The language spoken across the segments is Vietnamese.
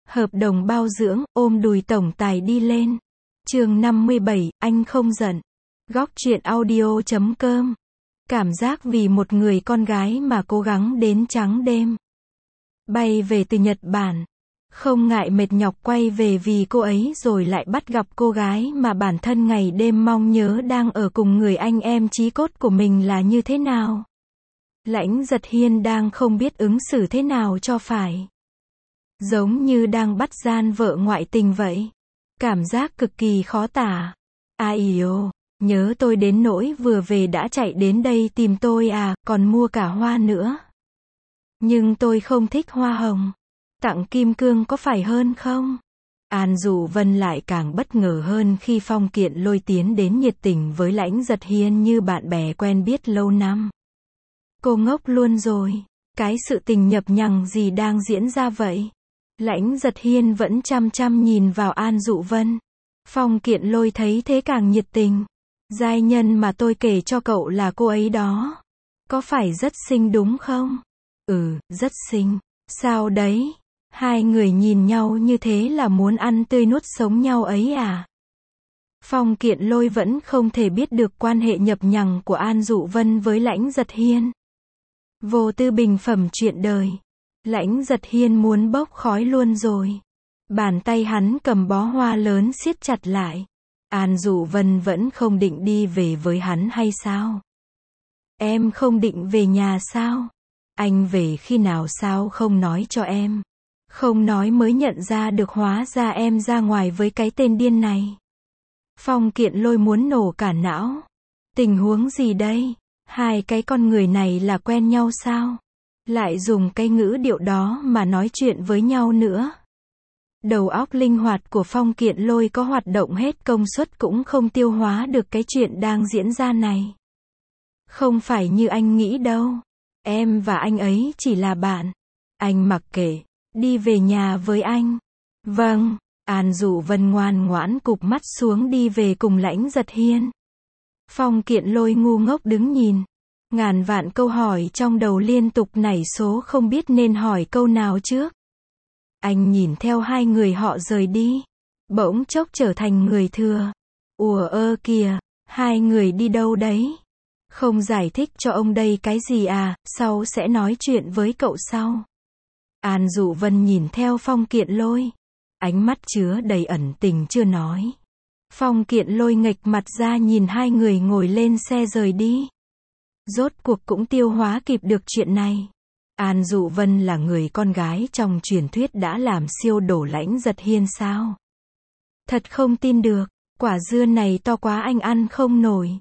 Hợp đồng bao dưỡng, ôm đùi tổng tài đi lên. Chương 57, anh không giận. Góc truyện audio.com. Cảm giác vì một người con gái mà cố gắng đến trắng đêm. Bay về từ Nhật Bản. Không ngại mệt nhọc quay về vì cô ấy rồi lại bắt gặp cô gái mà bản thân ngày đêm mong nhớ đang ở cùng người anh em chí cốt của mình là như thế nào. Lãnh Giật Hiên đang không biết ứng xử thế nào cho phải. Giống như đang bắt gian vợ ngoại tình vậy. Cảm giác cực kỳ khó tả. Ai ồ, nhớ tôi đến nỗi vừa về đã chạy đến đây tìm tôi à, còn mua cả hoa nữa. Nhưng tôi không thích hoa hồng. Tặng kim cương có phải hơn không? An Dụ Vân lại càng bất ngờ hơn khi Phong Kiện Lôi tiến đến nhiệt tình với Lãnh Giật Hiên như bạn bè quen biết lâu năm. Cô ngốc luôn rồi. Cái sự tình nhập nhằng gì đang diễn ra vậy? Lãnh Giật Hiên vẫn chăm chăm nhìn vào An Dụ Vân. Phong Kiện Lôi thấy thế càng nhiệt tình. Giai nhân mà tôi kể cho cậu là cô ấy đó. Có phải rất xinh đúng không? Ừ, rất xinh. Sao đấy? Hai người nhìn nhau như thế là muốn ăn tươi nuốt sống nhau ấy à? Phong Kiện Lôi vẫn không thể biết được quan hệ nhập nhằng của An Dụ Vân với Lãnh Giật Hiên. Vô tư bình phẩm chuyện đời. Lãnh Giật Hiên muốn bốc khói luôn rồi. Bàn tay hắn cầm bó hoa lớn siết chặt lại. An Dụ Vân vẫn không định đi về với hắn hay sao? Em không định về nhà sao? Anh về khi nào sao không nói cho em? Không nói mới nhận ra được hóa ra em ra ngoài với cái tên điên này. Phong Kiện Lôi muốn nổ cả não. Tình huống gì đây? Hai cái con người này là quen nhau sao? Lại dùng cái ngữ điệu đó mà nói chuyện với nhau nữa. Đầu óc linh hoạt của Phong Kiện Lôi có hoạt động hết công suất cũng không tiêu hóa được cái chuyện đang diễn ra này. Không phải như anh nghĩ đâu. Em và anh ấy chỉ là bạn. Anh mặc kệ. Đi về nhà với anh. Vâng. An Dụ Vân ngoan ngoãn cụp mắt xuống đi về cùng Lãnh Giật Hiên. Phong Kiện Lôi ngu ngốc đứng nhìn. Ngàn vạn câu hỏi trong đầu liên tục nảy số không biết nên hỏi câu nào trước. Anh nhìn theo hai người họ rời đi. Bỗng chốc trở thành người thừa. Ùa ơ kìa, hai người đi đâu đấy? Không giải thích cho ông đây cái gì à, sau sẽ nói chuyện với cậu sau. An Dụ Vân nhìn theo Phong Kiện Lôi. Ánh mắt chứa đầy ẩn tình chưa nói. Phong Kiện Lôi nghệch mặt ra nhìn hai người ngồi lên xe rời đi. Rốt cuộc cũng tiêu hóa kịp được chuyện này. An Dụ Vân là người con gái trong truyền thuyết đã làm siêu đổ Lãnh Giật Hiên sao? Thật không tin được, quả dưa này to quá anh ăn không nổi.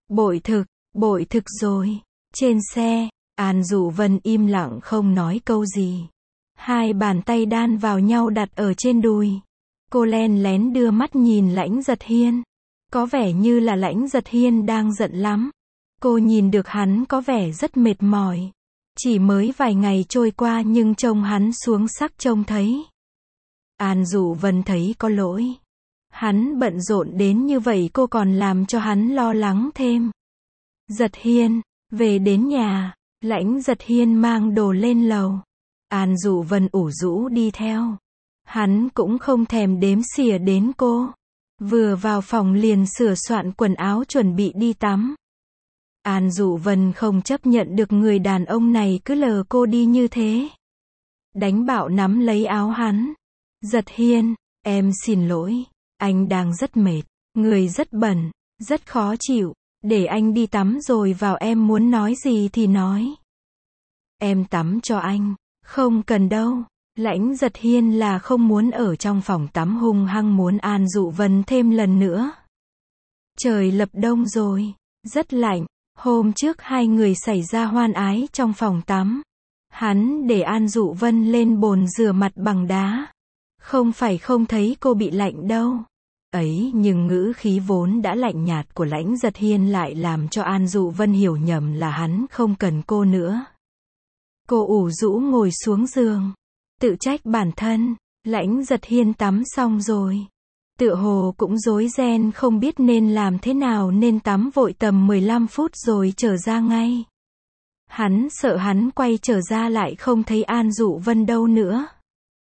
Bội thực rồi. Trên xe, An Dụ Vân im lặng không nói câu gì. Hai bàn tay đan vào nhau đặt ở trên đùi. Cô len lén đưa mắt nhìn Lãnh Giật Hiên. Có vẻ như là Lãnh Giật Hiên đang giận lắm. Cô nhìn được hắn có vẻ rất mệt mỏi. Chỉ mới vài ngày trôi qua nhưng trông hắn xuống sắc trông thấy. An Dụ Vân thấy có lỗi. Hắn bận rộn đến như vậy cô còn làm cho hắn lo lắng thêm. Giật Hiên, về đến nhà, Lãnh Giật Hiên mang đồ lên lầu. An Dụ Vân ủ rũ đi theo. Hắn cũng không thèm đếm xỉa đến cô. Vừa vào phòng liền sửa soạn quần áo chuẩn bị đi tắm. An Dụ Vân không chấp nhận được người đàn ông này cứ lờ cô đi như thế. Đánh bạo nắm lấy áo hắn. Giật Hiên, em xin lỗi. Anh đang rất mệt. Người rất bẩn. Rất khó chịu. Để anh đi tắm rồi vào em muốn nói gì thì nói. Em tắm cho anh. Không cần đâu. Lãnh Giật Hiên là không muốn ở trong phòng tắm hung hăng muốn An Dụ Vân thêm lần nữa. Trời lập đông rồi. Rất lạnh. Hôm trước hai người xảy ra hoan ái trong phòng tắm. Hắn để An Dụ Vân lên bồn rửa mặt bằng đá. Không phải không thấy cô bị lạnh đâu. Ấy nhưng ngữ khí vốn đã lạnh nhạt của Lãnh Giật Hiên lại làm cho An Dụ Vân hiểu nhầm là hắn không cần cô nữa. Cô ủ rũ ngồi xuống giường. Tự trách bản thân. Lãnh Giật Hiên tắm xong rồi. Tựa hồ cũng rối ren không biết nên làm thế nào nên tắm vội tầm 15 phút rồi trở ra ngay. Hắn sợ hắn quay trở ra lại không thấy An Dụ Vân đâu nữa.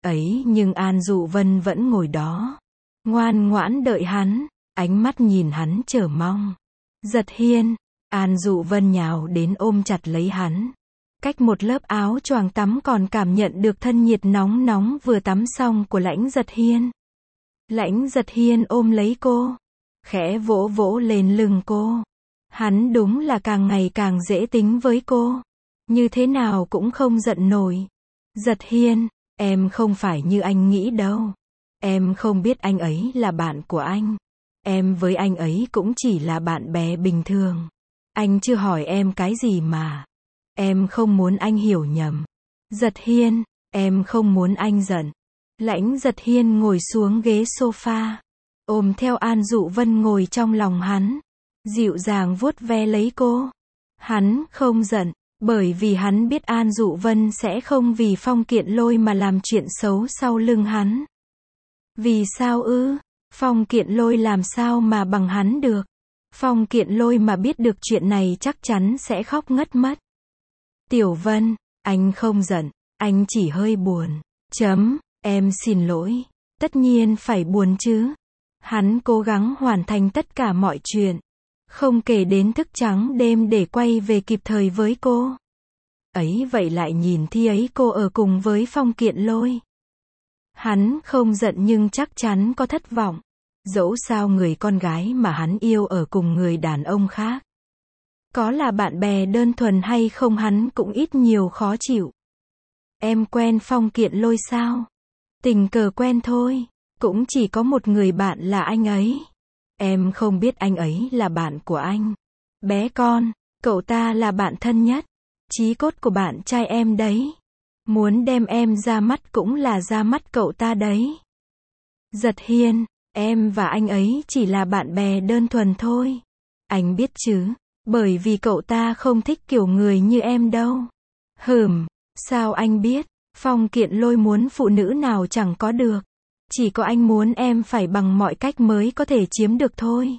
Ấy nhưng An Dụ Vân vẫn ngồi đó, ngoan ngoãn đợi hắn, ánh mắt nhìn hắn chờ mong. Giật Hiên, An Dụ Vân nhào đến ôm chặt lấy hắn. Cách một lớp áo choàng tắm còn cảm nhận được thân nhiệt nóng nóng vừa tắm xong của Lãnh Giật Hiên. Lãnh Giật Hiên ôm lấy cô, khẽ vỗ vỗ lên lưng cô. Hắn đúng là càng ngày càng dễ tính với cô. Như thế nào cũng không giận nổi. Giật Hiên, em không phải như anh nghĩ đâu. Em không biết anh ấy là bạn của anh. Em với anh ấy cũng chỉ là bạn bè bình thường. Anh chưa hỏi em cái gì mà. Em không muốn anh hiểu nhầm. Giật Hiên, em không muốn anh giận. Lãnh Giật Hiên ngồi xuống ghế sofa, ôm theo An Dụ Vân ngồi trong lòng hắn, dịu dàng vuốt ve lấy cô. Hắn không giận, bởi vì hắn biết An Dụ Vân sẽ không vì Phong Kiện Lôi mà làm chuyện xấu sau lưng hắn. Vì sao ư? Phong Kiện Lôi làm sao mà bằng hắn được? Phong Kiện Lôi mà biết được chuyện này chắc chắn sẽ khóc ngất mất. Tiểu Vân, anh không giận, anh chỉ hơi buồn. Em xin lỗi. Tất nhiên phải buồn chứ. Hắn cố gắng hoàn thành tất cả mọi chuyện, không kể đến thức trắng đêm để quay về kịp thời với cô. Ấy vậy lại nhìn thi ấy cô ở cùng với Phong Kiện Lôi. Hắn không giận nhưng chắc chắn có thất vọng. Dẫu sao người con gái mà hắn yêu ở cùng người đàn ông khác. Có là bạn bè đơn thuần hay không hắn cũng ít nhiều khó chịu. Em quen Phong Kiện Lôi sao? Tình cờ quen thôi. Cũng chỉ có một người bạn là anh ấy. Em không biết anh ấy là bạn của anh. Bé con, cậu ta là bạn thân nhất, chí cốt của bạn trai em đấy. Muốn đem em ra mắt cũng là ra mắt cậu ta đấy. Giật Hiên, em và anh ấy chỉ là bạn bè đơn thuần thôi. Anh biết chứ, bởi vì cậu ta không thích kiểu người như em đâu. Sao anh biết? Phong Kiện Lôi muốn phụ nữ nào chẳng có được. Chỉ có anh muốn em phải bằng mọi cách mới có thể chiếm được thôi.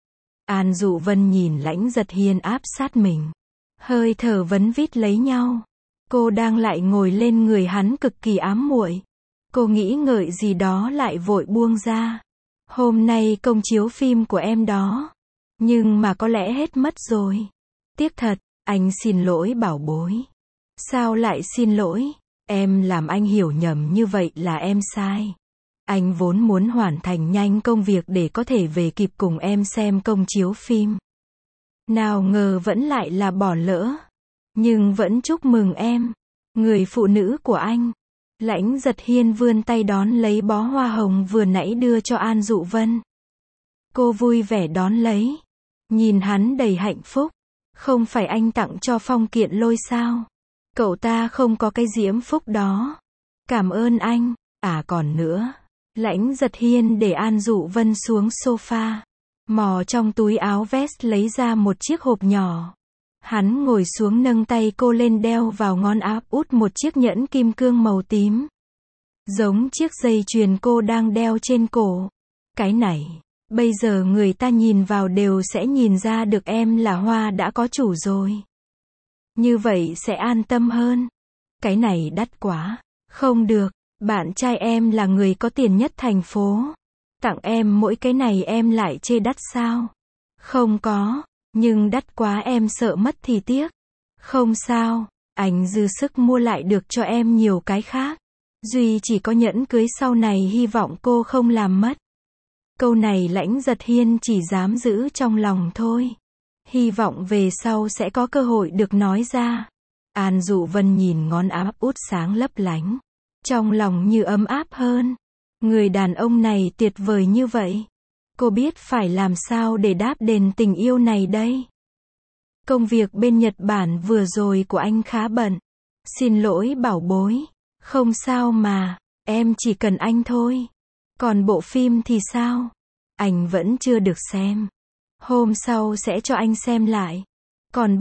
An Dụ Vân nhìn Lãnh Giật Hiên áp sát mình. Hơi thở vấn vít lấy nhau. Cô đang lại ngồi lên người hắn cực kỳ ám muội. Cô nghĩ ngợi gì đó lại vội buông ra. Hôm nay công chiếu phim của em đó. Nhưng mà có lẽ hết mất rồi. Tiếc thật, anh xin lỗi bảo bối. Sao lại xin lỗi? Em làm anh hiểu nhầm như vậy là em sai. Anh vốn muốn hoàn thành nhanh công việc để có thể về kịp cùng em xem công chiếu phim. Nào ngờ vẫn lại là bỏ lỡ. Nhưng vẫn chúc mừng em, người phụ nữ của anh. Lãnh Giật Hiên vươn tay đón lấy bó hoa hồng vừa nãy đưa cho An Dụ Vân. Cô vui vẻ đón lấy. Nhìn hắn đầy hạnh phúc. Không phải anh tặng cho Phong Kiện Lôi sao? Cậu ta không có cái diễm phúc đó. Cảm ơn anh. À còn nữa. Lãnh Giật Hiên để An Dụ Vân xuống sofa. Mò trong túi áo vest lấy ra một chiếc hộp nhỏ. Hắn ngồi xuống nâng tay cô lên đeo vào ngón áp út một chiếc nhẫn kim cương màu tím. Giống chiếc dây chuyền cô đang đeo trên cổ. Cái này, bây giờ người ta nhìn vào đều sẽ nhìn ra được em là hoa đã có chủ rồi. Như vậy sẽ an tâm hơn. Cái này đắt quá. Không được, bạn trai em là người có tiền nhất thành phố. Tặng em mỗi cái này em lại chê đắt sao? Không có, nhưng đắt quá em sợ mất thì tiếc. Không sao, anh dư sức mua lại được cho em nhiều cái khác. Duy chỉ có nhẫn cưới sau này hy vọng cô không làm mất. Câu này Lãnh Giật Hiên chỉ dám giữ trong lòng thôi. Hy vọng về sau sẽ có cơ hội được nói ra. An Dụ Vân nhìn ngón áp út sáng lấp lánh. Trong lòng như ấm áp hơn. Người đàn ông này tuyệt vời như vậy. Cô biết phải làm sao để đáp đền tình yêu này đây. Công việc bên Nhật Bản vừa rồi của anh khá bận. Xin lỗi bảo bối. Không sao mà, em chỉ cần anh thôi. Còn bộ phim thì sao? Anh vẫn chưa được xem. Hôm sau sẽ cho anh xem lại. Còn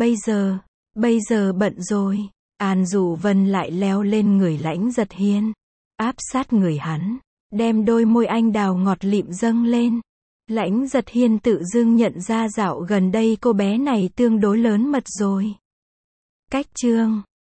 bây giờ bận rồi. An Dụ Vân lại leo lên người Lãnh Giật Hiên. Áp sát người hắn. Đem đôi môi anh đào ngọt lịm dâng lên. Lãnh Giật Hiên tự dưng nhận ra dạo gần đây cô bé này tương đối lớn mật rồi. Cách chương